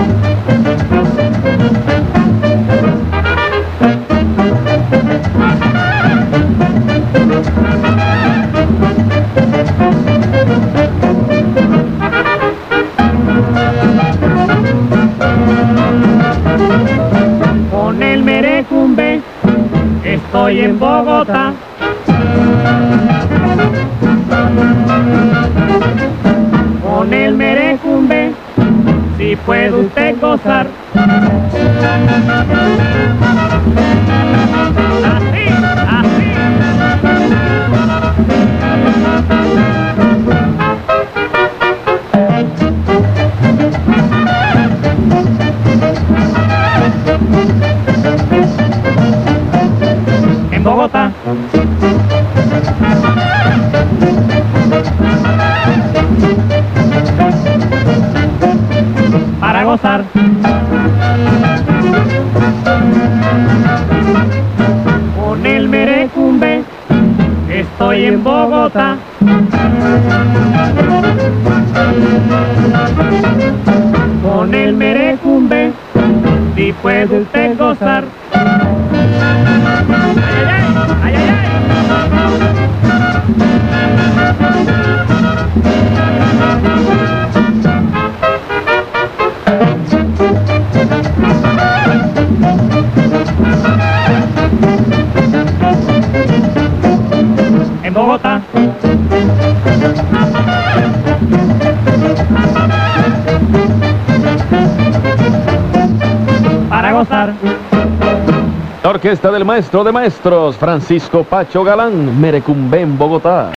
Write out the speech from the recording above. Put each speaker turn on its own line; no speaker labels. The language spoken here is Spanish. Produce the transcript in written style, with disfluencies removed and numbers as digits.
Con el merecumbe estoy en Bogotá. Con el merecumbe si puede usted gozar. Así, así. En Bogotá. Para gozar. Con el merecumbe estoy en Bogotá. Con el merecumbe si puede usted gozar. ¡Ay, ay, ay! En Bogotá. Para gozar.
La orquesta del maestro de maestros, Francisco Pacho Galán, Merecumbe en Bogotá.